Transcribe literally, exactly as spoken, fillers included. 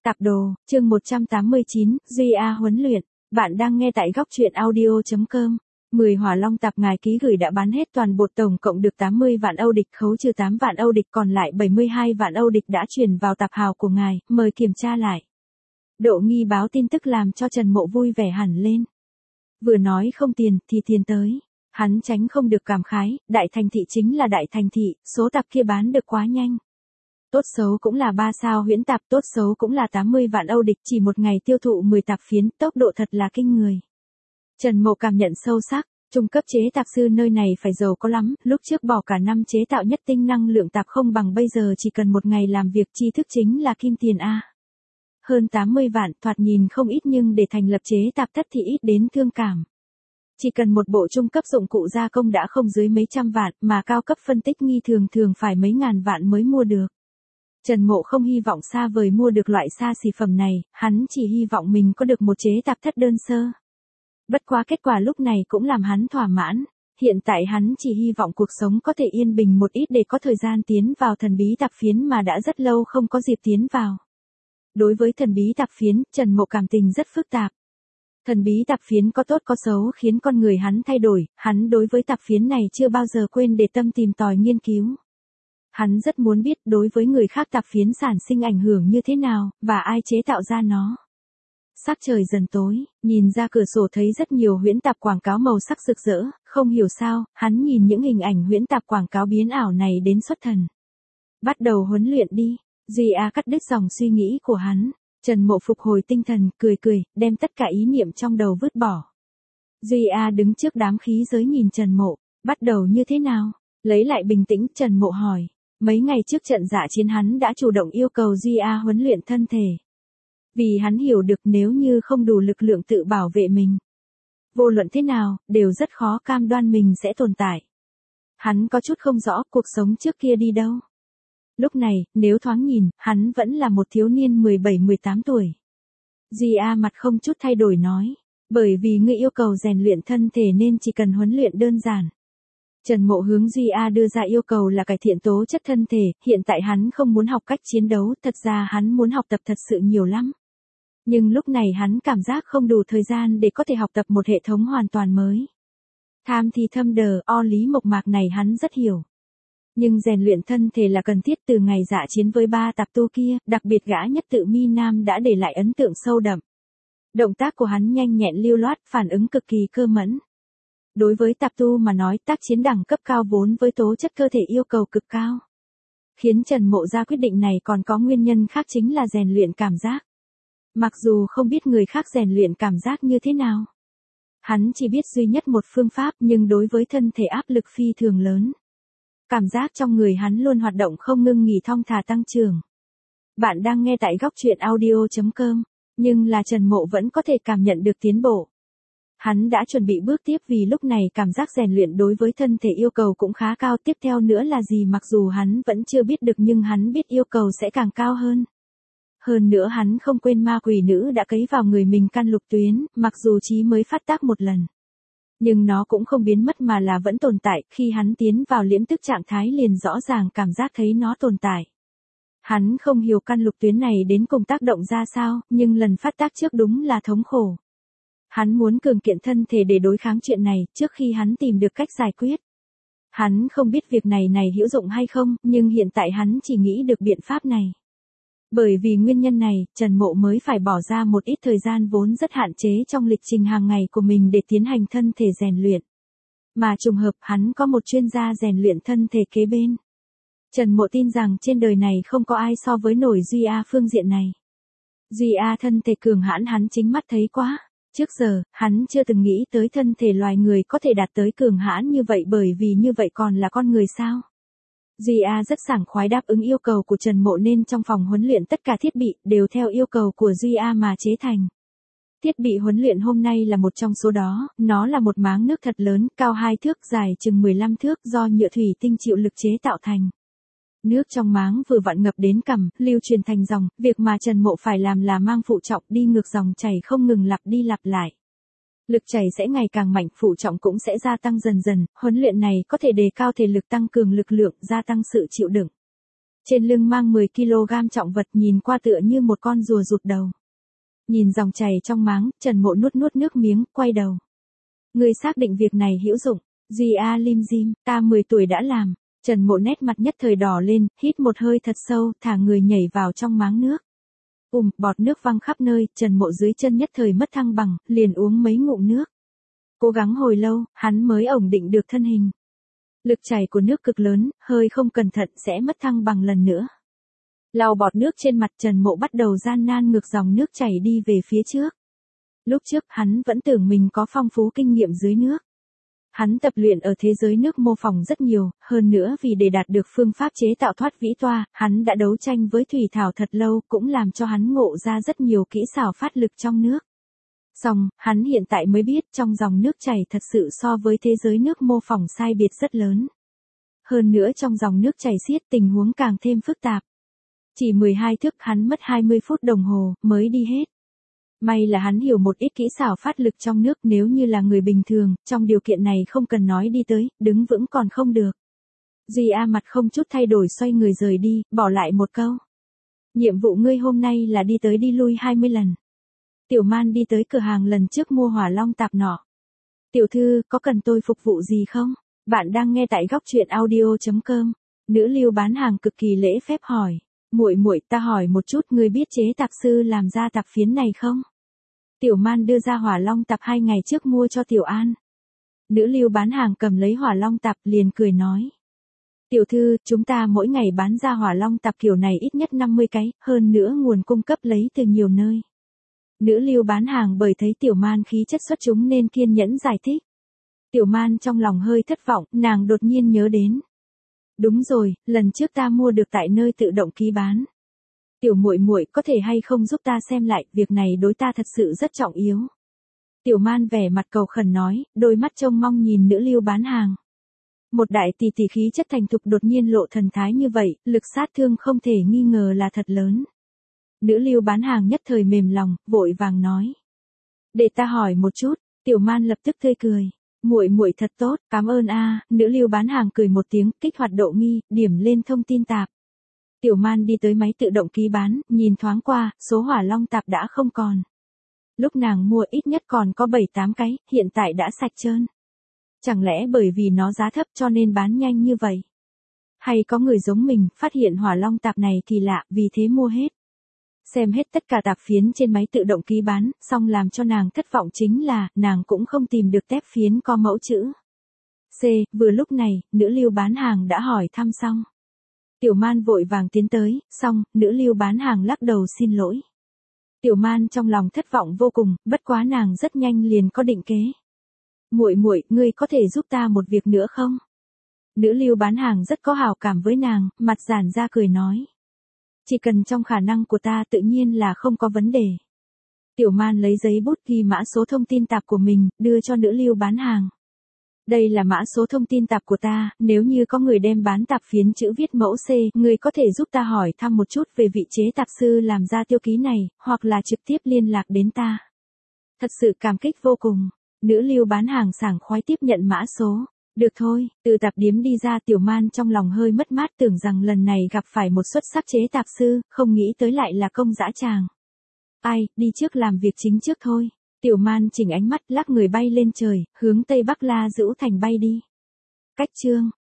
Tạp đồ, chương một trăm tám mươi chín, Duy A huấn luyện. Bạn đang nghe tại góc truyện audio chấm com. mười hỏa long tạp ngài ký gửi đã bán hết toàn bộ, tổng cộng được tám mươi vạn Âu địch, khấu trừ tám vạn Âu địch, còn lại bảy mươi hai vạn Âu địch đã chuyển vào tạp hào của ngài, mời kiểm tra lại. Độ nghi báo tin tức làm cho Trần Mộ vui vẻ hẳn lên. Vừa nói không tiền thì tiền tới. Hắn tránh không được cảm khái, đại thành thị chính là đại thành thị, số tạp kia bán được quá nhanh. Tốt xấu cũng là ba sao huyễn tạp, tốt xấu cũng là tám mươi vạn Âu địch, chỉ một ngày tiêu thụ mười tạp phiến, tốc độ thật là kinh người. Trần Mộ cảm nhận sâu sắc, trung cấp chế tạp sư nơi này phải giàu có lắm, lúc trước bỏ cả năm chế tạo nhất tinh năng lượng tạp không bằng bây giờ chỉ cần một ngày làm việc, tri thức chính là kim tiền a. Hơn tám mươi vạn, thoạt nhìn không ít nhưng để thành lập chế tạp thất thì ít đến thương cảm. Chỉ cần một bộ trung cấp dụng cụ gia công đã không dưới mấy trăm vạn, mà cao cấp phân tích nghi thường thường phải mấy ngàn vạn mới mua được. Trần Mộ không hy vọng xa vời mua được loại xa xỉ phẩm này, hắn chỉ hy vọng mình có được một chế tạp thất đơn sơ. Bất quá kết quả lúc này cũng làm hắn thỏa mãn, hiện tại hắn chỉ hy vọng cuộc sống có thể yên bình một ít để có thời gian tiến vào thần bí tạp phiến mà đã rất lâu không có dịp tiến vào. Đối với thần bí tạp phiến, Trần Mộ cảm tình rất phức tạp. Thần bí tạp phiến có tốt có xấu khiến con người hắn thay đổi, hắn đối với tạp phiến này chưa bao giờ quên để tâm tìm tòi nghiên cứu. Hắn rất muốn biết đối với người khác tạp phiến sản sinh ảnh hưởng như thế nào, và ai chế tạo ra nó. Sắc trời dần tối, nhìn ra cửa sổ thấy rất nhiều huyễn tạp quảng cáo màu sắc rực rỡ, không hiểu sao, hắn nhìn những hình ảnh huyễn tạp quảng cáo biến ảo này đến xuất thần. Bắt đầu huấn luyện đi, Duy A cắt đứt dòng suy nghĩ của hắn. Trần Mộ phục hồi tinh thần, cười cười, đem tất cả ý niệm trong đầu vứt bỏ. Duy A đứng trước đám khí giới nhìn Trần Mộ, bắt đầu như thế nào? Lấy lại bình tĩnh, Trần Mộ hỏi. Mấy ngày trước trận dạ chiến hắn đã chủ động yêu cầu Duy A huấn luyện thân thể. Vì hắn hiểu được nếu như không đủ lực lượng tự bảo vệ mình, vô luận thế nào, đều rất khó cam đoan mình sẽ tồn tại. Hắn có chút không rõ cuộc sống trước kia đi đâu. Lúc này, nếu thoáng nhìn, hắn vẫn là một thiếu niên mười bảy mười tám tuổi. Duy A mặt không chút thay đổi nói, bởi vì ngươi yêu cầu rèn luyện thân thể nên chỉ cần huấn luyện đơn giản. Trần Mộ hướng Duy A đưa ra yêu cầu là cải thiện tố chất thân thể, hiện tại hắn không muốn học cách chiến đấu, thật ra hắn muốn học tập thật sự nhiều lắm. Nhưng lúc này hắn cảm giác không đủ thời gian để có thể học tập một hệ thống hoàn toàn mới. Tham thì thâm đờ, o lý mộc mạc này hắn rất hiểu. Nhưng rèn luyện thân thể là cần thiết, từ ngày dạ chiến với ba tạp tu kia, đặc biệt gã nhất tự Mi Nam đã để lại ấn tượng sâu đậm. Động tác của hắn nhanh nhẹn lưu loát, phản ứng cực kỳ cơ mẫn. Đối với tạp tu mà nói, tác chiến đẳng cấp cao vốn với tố chất cơ thể yêu cầu cực cao. Khiến Trần Mộ ra quyết định này còn có nguyên nhân khác, chính là rèn luyện cảm giác. Mặc dù không biết người khác rèn luyện cảm giác như thế nào. Hắn chỉ biết duy nhất một phương pháp, nhưng đối với thân thể áp lực phi thường lớn. Cảm giác trong người hắn luôn hoạt động không ngưng nghỉ, thong thả tăng trưởng. Bạn đang nghe tại góc truyện audio chấm com, nhưng là Trần Mộ vẫn có thể cảm nhận được tiến bộ. Hắn đã chuẩn bị bước tiếp vì lúc này cảm giác rèn luyện đối với thân thể yêu cầu cũng khá cao. Tiếp theo nữa là gì mặc dù hắn vẫn chưa biết được, nhưng hắn biết yêu cầu sẽ càng cao hơn. Hơn nữa hắn không quên ma quỷ nữ đã cấy vào người mình căn lục tuyến, mặc dù chỉ mới phát tác một lần. Nhưng nó cũng không biến mất mà là vẫn tồn tại, khi hắn tiến vào liễm tức trạng thái liền rõ ràng cảm giác thấy nó tồn tại. Hắn không hiểu căn lục tuyến này đến cùng tác động ra sao, nhưng lần phát tác trước đúng là thống khổ. Hắn muốn cường kiện thân thể để đối kháng chuyện này, trước khi hắn tìm được cách giải quyết. Hắn không biết việc này này hữu dụng hay không, nhưng hiện tại hắn chỉ nghĩ được biện pháp này. Bởi vì nguyên nhân này, Trần Mộ mới phải bỏ ra một ít thời gian vốn rất hạn chế trong lịch trình hàng ngày của mình để tiến hành thân thể rèn luyện. Mà trùng hợp hắn có một chuyên gia rèn luyện thân thể kế bên. Trần Mộ tin rằng trên đời này không có ai so với nổi Duy A phương diện này. Duy A thân thể cường hãn hắn chính mắt thấy quá. Trước giờ, hắn chưa từng nghĩ tới thân thể loài người có thể đạt tới cường hãn như vậy, bởi vì như vậy còn là con người sao. Duy A rất sảng khoái đáp ứng yêu cầu của Trần Mộ nên trong phòng huấn luyện tất cả thiết bị đều theo yêu cầu của Duy A mà chế thành. Thiết bị huấn luyện hôm nay là một trong số đó, nó là một máng nước thật lớn, cao hai thước, dài chừng mười lăm thước do nhựa thủy tinh chịu lực chế tạo thành. Nước trong máng vừa vặn ngập đến cằm, lưu truyền thành dòng, việc mà Trần Mộ phải làm là mang phụ trọng đi ngược dòng chảy không ngừng lặp đi lặp lại. Lực chảy sẽ ngày càng mạnh, phụ trọng cũng sẽ gia tăng dần dần, huấn luyện này có thể đề cao thể lực, tăng cường lực lượng, gia tăng sự chịu đựng. Trên lưng mang mười ki lô gam trọng vật nhìn qua tựa như một con rùa rụt đầu. Nhìn dòng chảy trong máng, Trần Mộ nuốt nuốt nước miếng, quay đầu. Ngươi xác định việc này hữu dụng. Duy A lim dim, ta mười tuổi đã làm. Trần Mộ nét mặt nhất thời đỏ lên, hít một hơi thật sâu, thả người nhảy vào trong máng nước. Ùm, bọt nước văng khắp nơi, Trần Mộ dưới chân nhất thời mất thăng bằng, liền uống mấy ngụm nước. Cố gắng hồi lâu, hắn mới ổn định được thân hình. Lực chảy của nước cực lớn, hơi không cẩn thận sẽ mất thăng bằng lần nữa. Lau bọt nước trên mặt, Trần Mộ bắt đầu gian nan ngược dòng nước chảy đi về phía trước. Lúc trước hắn vẫn tưởng mình có phong phú kinh nghiệm dưới nước. Hắn tập luyện ở thế giới nước mô phỏng rất nhiều, hơn nữa vì để đạt được phương pháp chế tạo thoát vĩ toa, hắn đã đấu tranh với thủy thảo thật lâu, cũng làm cho hắn ngộ ra rất nhiều kỹ xảo phát lực trong nước. Song, hắn hiện tại mới biết trong dòng nước chảy thật sự so với thế giới nước mô phỏng sai biệt rất lớn. Hơn nữa trong dòng nước chảy xiết tình huống càng thêm phức tạp. Chỉ mười hai thước hắn mất hai mươi phút đồng hồ mới đi hết. May là hắn hiểu một ít kỹ xảo phát lực trong nước, nếu như là người bình thường, trong điều kiện này không cần nói đi tới, đứng vững còn không được. Duy A mặt không chút thay đổi xoay người rời đi, bỏ lại một câu. Nhiệm vụ ngươi hôm nay là đi tới đi lui hai mươi lần. Tiểu Man đi tới cửa hàng lần trước mua hỏa long tạp nọ. Tiểu thư, có cần tôi phục vụ gì không? Bạn đang nghe tại góc truyện audio chấm com. Nữ lưu bán hàng cực kỳ lễ phép hỏi. Muội muội, ta hỏi một chút, ngươi biết chế tạp sư làm ra tạp phiến này không? Tiểu Man đưa ra hỏa long tạp hai ngày trước mua cho Tiểu An. Nữ lưu bán hàng cầm lấy hỏa long tạp liền cười nói. Tiểu thư, chúng ta mỗi ngày bán ra hỏa long tạp kiểu này ít nhất năm mươi cái, hơn nữa nguồn cung cấp lấy từ nhiều nơi. Nữ lưu bán hàng bởi thấy Tiểu Man khí chất xuất chúng nên kiên nhẫn giải thích. Tiểu Man trong lòng hơi thất vọng, nàng đột nhiên nhớ đến. Đúng rồi, lần trước ta mua được tại nơi tự động ký bán. Tiểu muội muội có thể hay không giúp ta xem lại, việc này đối ta thật sự rất trọng yếu. Tiểu Man vẻ mặt cầu khẩn nói, đôi mắt trông mong nhìn nữ lưu bán hàng. Một đại tỷ tỷ khí chất thành thục đột nhiên lộ thần thái như vậy, lực sát thương không thể nghi ngờ là thật lớn. Nữ lưu bán hàng nhất thời mềm lòng, vội vàng nói. Để ta hỏi một chút, Tiểu Man lập tức tươi cười. Muội muội thật tốt, cảm ơn a. Nữ lưu bán hàng cười một tiếng, kích hoạt độ nghi, điểm lên thông tin tạp. Tiểu Man đi tới máy tự động ký bán, nhìn thoáng qua, số hỏa long tạp đã không còn. Lúc nàng mua ít nhất còn có bảy tám cái, hiện tại đã sạch trơn. Chẳng lẽ bởi vì nó giá thấp cho nên bán nhanh như vậy? Hay có người giống mình, phát hiện hỏa long tạp này kỳ lạ, vì thế mua hết. Xem hết tất cả tạp phiến trên máy tự động ký bán, song làm cho nàng thất vọng chính là, nàng cũng không tìm được tép phiến có mẫu chữ. C, vừa lúc này, nữ lưu bán hàng đã hỏi thăm xong. Tiểu Man vội vàng tiến tới, xong, nữ lưu bán hàng lắc đầu xin lỗi. Tiểu Man trong lòng thất vọng vô cùng, bất quá nàng rất nhanh liền có định kế. Muội muội, ngươi có thể giúp ta một việc nữa không? Nữ lưu bán hàng rất có hảo cảm với nàng, mặt giãn ra cười nói. Chỉ cần trong khả năng của ta tự nhiên là không có vấn đề. Tiểu Man lấy giấy bút ghi mã số thông tin tạp của mình, đưa cho nữ lưu bán hàng. Đây là mã số thông tin tạp của ta, nếu như có người đem bán tạp phiến chữ viết mẫu C, người có thể giúp ta hỏi thăm một chút về vị chế tạp sư làm ra tiêu ký này, hoặc là trực tiếp liên lạc đến ta. Thật sự cảm kích vô cùng. Nữ lưu bán hàng sảng khoái tiếp nhận mã số. Được thôi, từ tạp điếm đi ra Tiểu Man trong lòng hơi mất mát, tưởng rằng lần này gặp phải một xuất sắc chế tạp sư, không nghĩ tới lại là công dã tràng. Ai, đi trước làm việc chính trước thôi. Tiểu Man chỉnh ánh mắt lắc người bay lên trời, hướng Tây Bắc La Dữu Thành bay đi. Cách chương